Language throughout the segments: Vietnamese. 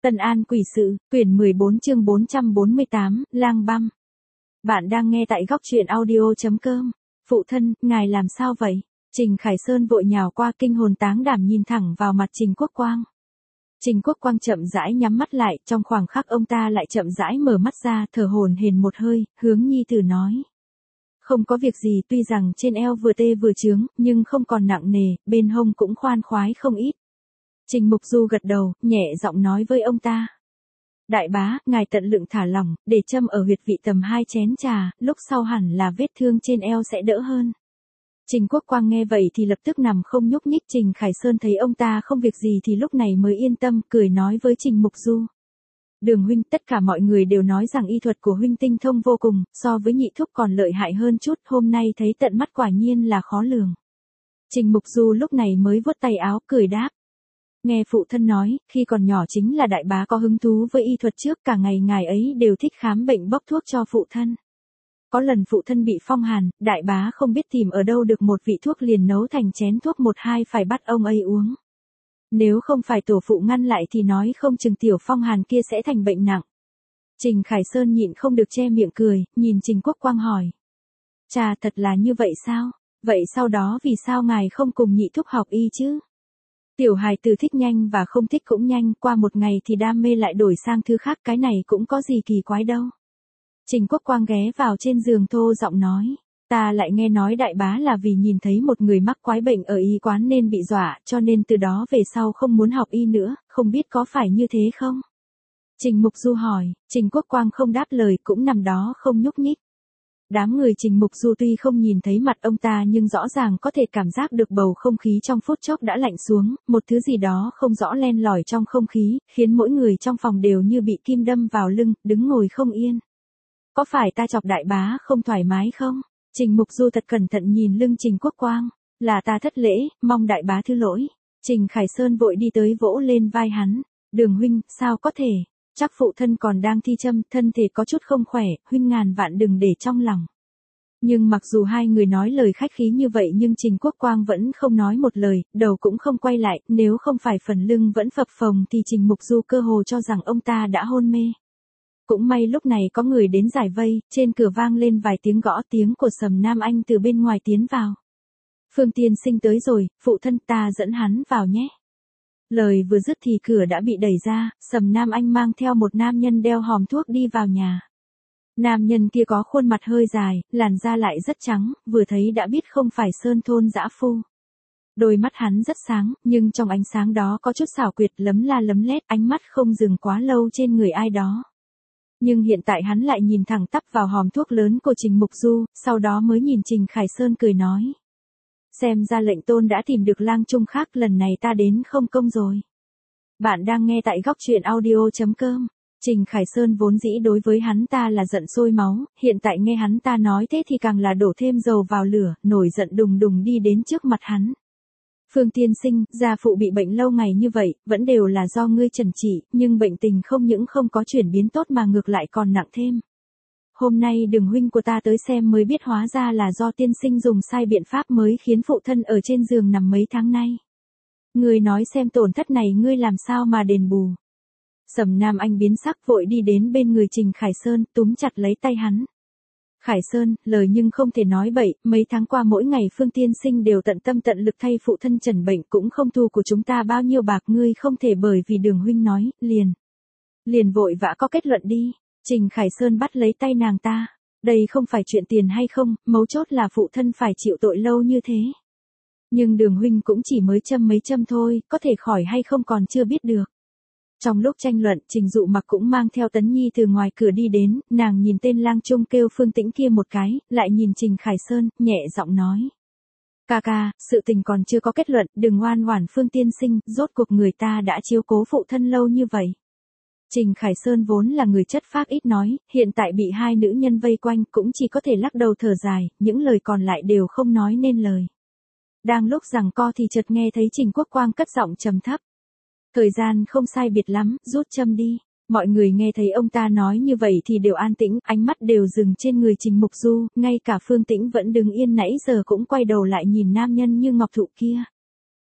Tân An Quỷ Sự, quyển 14 chương 448, Lang Băm. Bạn đang nghe tại góc truyện audio.com. Phụ thân, ngài làm sao vậy? Trình Khải Sơn vội nhào qua, kinh hồn táng đảm nhìn thẳng vào mặt Trình Quốc Quang. Trình Quốc Quang chậm rãi nhắm mắt lại, trong khoảng khắc ông ta lại chậm rãi mở mắt ra, thở hổn hển một hơi, hướng nhi tử nói. Không có việc gì, tuy rằng trên eo vừa tê vừa chướng, nhưng không còn nặng nề, bên hông cũng khoan khoái không ít. Trình Mục Du gật đầu, nhẹ giọng nói với ông ta. Đại bá, ngài tận lượng thả lỏng, để châm ở huyệt vị tầm 2 chén trà, lúc sau hẳn là vết thương trên eo sẽ đỡ hơn. Trình Quốc Quang nghe vậy thì lập tức nằm không nhúc nhích. Trình Khải Sơn thấy ông ta không việc gì thì lúc này mới yên tâm, cười nói với Trình Mục Du. Đường huynh, tất cả mọi người đều nói rằng y thuật của huynh tinh thông vô cùng, so với nhị thúc còn lợi hại hơn chút, hôm nay thấy tận mắt quả nhiên là khó lường. Trình Mục Du lúc này mới vuốt tay áo, cười đáp. Nghe phụ thân nói, khi còn nhỏ chính là đại bá có hứng thú với y thuật trước, cả ngày ngài ấy đều thích khám bệnh bốc thuốc cho phụ thân. Có lần phụ thân bị phong hàn, đại bá không biết tìm ở đâu được một vị thuốc liền nấu thành chén thuốc 1-2 phải bắt ông ấy uống. Nếu không phải tổ phụ ngăn lại thì nói không chừng tiểu phong hàn kia sẽ thành bệnh nặng. Trình Khải Sơn nhịn không được che miệng cười, nhìn Trình Quốc Quang hỏi. Chà, thật là như vậy sao? Vậy sau đó vì sao ngài không cùng nhị thúc học y chứ? Tiểu hài tử thích nhanh và không thích cũng nhanh, qua một ngày thì đam mê lại đổi sang thứ khác, cái này cũng có gì kỳ quái đâu. Trình Quốc Quang ghé vào trên giường thô giọng nói, ta lại nghe nói đại bá là vì nhìn thấy một người mắc quái bệnh ở y quán nên bị dọa, cho nên từ đó về sau không muốn học y nữa, không biết có phải như thế không? Trình Mục Du hỏi, Trình Quốc Quang không đáp lời, cũng nằm đó không nhúc nhích. Đám người Trình Mục Du tuy không nhìn thấy mặt ông ta nhưng rõ ràng có thể cảm giác được bầu không khí trong phút chốc đã lạnh xuống, một thứ gì đó không rõ len lỏi trong không khí, khiến mỗi người trong phòng đều như bị kim đâm vào lưng, đứng ngồi không yên. Có phải ta chọc đại bá không thoải mái không? Trình Mục Du thật cẩn thận nhìn lưng Trình Quốc Quang, là ta thất lễ, mong đại bá thứ lỗi. Trình Khải Sơn vội đi tới vỗ lên vai hắn, Đường huynh, sao có thể? Chắc phụ thân còn đang thi châm, thân thể có chút không khỏe, huynh ngàn vạn đừng để trong lòng. Nhưng mặc dù hai người nói lời khách khí như vậy nhưng Trình Quốc Quang vẫn không nói một lời, đầu cũng không quay lại, nếu không phải phần lưng vẫn phập phồng thì Trình Mục Du cơ hồ cho rằng ông ta đã hôn mê. Cũng may lúc này có người đến giải vây, trên cửa vang lên vài tiếng gõ, tiếng của Sầm Nam Anh từ bên ngoài tiến vào. Phương Tiên Sinh tới rồi, phụ thân ta dẫn hắn vào nhé. Lời vừa dứt thì cửa đã bị đẩy ra, Sầm Nam Anh mang theo một nam nhân đeo hòm thuốc đi vào nhà. Nam nhân kia có khuôn mặt hơi dài, làn da lại rất trắng, vừa thấy đã biết không phải sơn thôn dã phu. Đôi mắt hắn rất sáng, nhưng trong ánh sáng đó có chút xảo quyệt, lấm la lấm lét, ánh mắt không dừng quá lâu trên người ai đó. Nhưng hiện tại hắn lại nhìn thẳng tắp vào hòm thuốc lớn của Trình Mục Du, sau đó mới nhìn Trình Khải Sơn cười nói. Xem ra lệnh tôn đã tìm được lang trung khác, lần này ta đến không công rồi. Bạn đang nghe tại góc truyện audio.com. Trình Khải Sơn vốn dĩ đối với hắn ta là giận sôi máu, hiện tại nghe hắn ta nói thế thì càng là đổ thêm dầu vào lửa, nổi giận đùng đùng đi đến trước mặt hắn. Phương Tiên Sinh, gia phụ bị bệnh lâu ngày như vậy, vẫn đều là do ngươi trần trị, nhưng bệnh tình không những không có chuyển biến tốt mà ngược lại còn nặng thêm. Hôm nay Đường huynh của ta tới xem mới biết hóa ra là do tiên sinh dùng sai biện pháp mới khiến phụ thân ở trên giường nằm mấy tháng nay. Ngươi nói xem tổn thất này ngươi làm sao mà đền bù. Sầm Nam Anh biến sắc vội đi đến bên người Trình Khải Sơn, túm chặt lấy tay hắn. Khải Sơn, lời nhưng không thể nói bậy, mấy tháng qua mỗi ngày Phương Tiên Sinh đều tận tâm tận lực thay phụ thân trần bệnh, cũng không thu của chúng ta bao nhiêu bạc, ngươi không thể bởi vì Đường huynh nói, liền vội vã có kết luận đi. Trình Khải Sơn bắt lấy tay nàng ta. Đây không phải chuyện tiền hay không, mấu chốt là phụ thân phải chịu tội lâu như thế. Nhưng Đường huynh cũng chỉ mới châm mấy châm thôi, có thể khỏi hay không còn chưa biết được. Trong lúc tranh luận, Trình Dụ Mặc cũng mang theo Tấn Nhi từ ngoài cửa đi đến, nàng nhìn tên lang trung kêu Phương Tĩnh kia một cái, lại nhìn Trình Khải Sơn, nhẹ giọng nói. Ca ca, sự tình còn chưa có kết luận, đừng ngoan ngoãn Phương Tiên Sinh, rốt cuộc người ta đã chiếu cố phụ thân lâu như vậy. Trình Khải Sơn vốn là người chất phác ít nói, hiện tại bị hai nữ nhân vây quanh cũng chỉ có thể lắc đầu thở dài, những lời còn lại đều không nói nên lời. Đang lúc giằng co thì chợt nghe thấy Trình Quốc Quang cất giọng trầm thấp. Thời gian không sai biệt lắm, rút châm đi. Mọi người nghe thấy ông ta nói như vậy thì đều an tĩnh, ánh mắt đều dừng trên người Trình Mục Du, ngay cả Phương Tĩnh vẫn đứng yên nãy giờ cũng quay đầu lại nhìn nam nhân như ngọc thụ kia.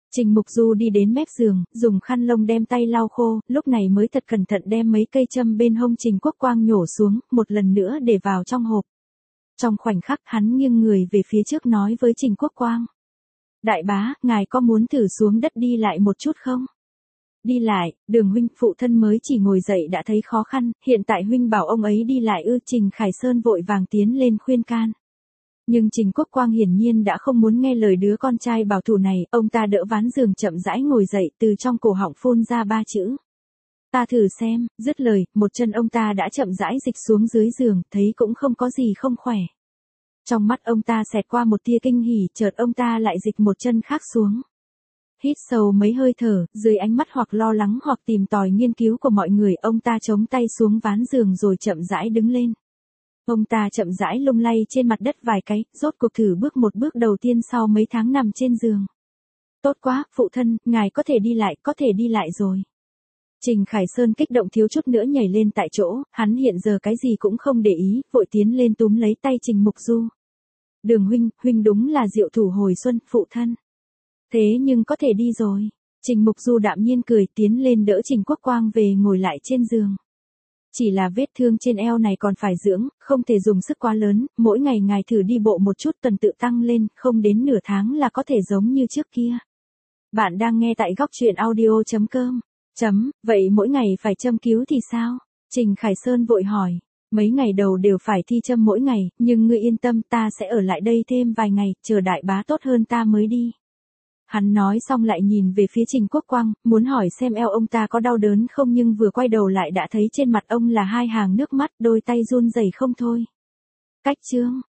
Trình Mục Du đi đến mép giường, dùng khăn lông đem tay lau khô, lúc này mới thật cẩn thận đem mấy cây châm bên hông Trình Quốc Quang nhổ xuống, một lần nữa để vào trong hộp. Trong khoảnh khắc hắn nghiêng người về phía trước nói với Trình Quốc Quang. Đại bá, ngài có muốn thử xuống đất đi lại một chút không? Đi lại, Đường huynh, phụ thân mới chỉ ngồi dậy đã thấy khó khăn, hiện tại huynh bảo ông ấy đi lại ư? Trình Khải Sơn vội vàng tiến lên khuyên can. Nhưng Trình Quốc Quang hiển nhiên đã không muốn nghe lời đứa con trai bảo thủ này, ông ta đỡ ván giường chậm rãi ngồi dậy, từ trong cổ họng phun ra 3 chữ. Ta thử xem, dứt lời, một chân ông ta đã chậm rãi dịch xuống dưới giường, thấy cũng không có gì không khỏe. Trong mắt ông ta xẹt qua một tia kinh hỉ, chợt ông ta lại dịch một chân khác xuống. Hít sâu mấy hơi thở, dưới ánh mắt hoặc lo lắng hoặc tìm tòi nghiên cứu của mọi người, ông ta chống tay xuống ván giường rồi chậm rãi đứng lên. Ông ta chậm rãi lung lay trên mặt đất vài cái, rốt cuộc thử bước một bước đầu tiên sau mấy tháng nằm trên giường. Tốt quá, phụ thân, ngài có thể đi lại rồi. Trình Khải Sơn kích động thiếu chút nữa nhảy lên tại chỗ, hắn hiện giờ cái gì cũng không để ý, vội tiến lên túm lấy tay Trình Mục Du. Đường huynh, huynh đúng là diệu thủ hồi xuân, phụ thân. Thế nhưng có thể đi rồi. Trình Mục Du đạm nhiên cười, tiến lên đỡ Trình Quốc Quang về ngồi lại trên giường. Chỉ là vết thương trên eo này còn phải dưỡng, không thể dùng sức quá lớn, mỗi ngày ngài thử đi bộ một chút tuần tự tăng lên, không đến nửa tháng là có thể giống như trước kia. Bạn đang nghe tại góc truyện audio.com. Vậy mỗi ngày phải châm cứu thì sao? Trình Khải Sơn vội hỏi. Mấy ngày đầu đều phải thi châm mỗi ngày, nhưng ngươi yên tâm, ta sẽ ở lại đây thêm vài ngày, chờ đại bá tốt hơn ta mới đi. Hắn nói xong lại nhìn về phía Trình Quốc Quang, muốn hỏi xem eo ông ta có đau đớn không, nhưng vừa quay đầu lại đã thấy trên mặt ông là 2 hàng nước mắt, đôi tay run rẩy không thôi. Cách chương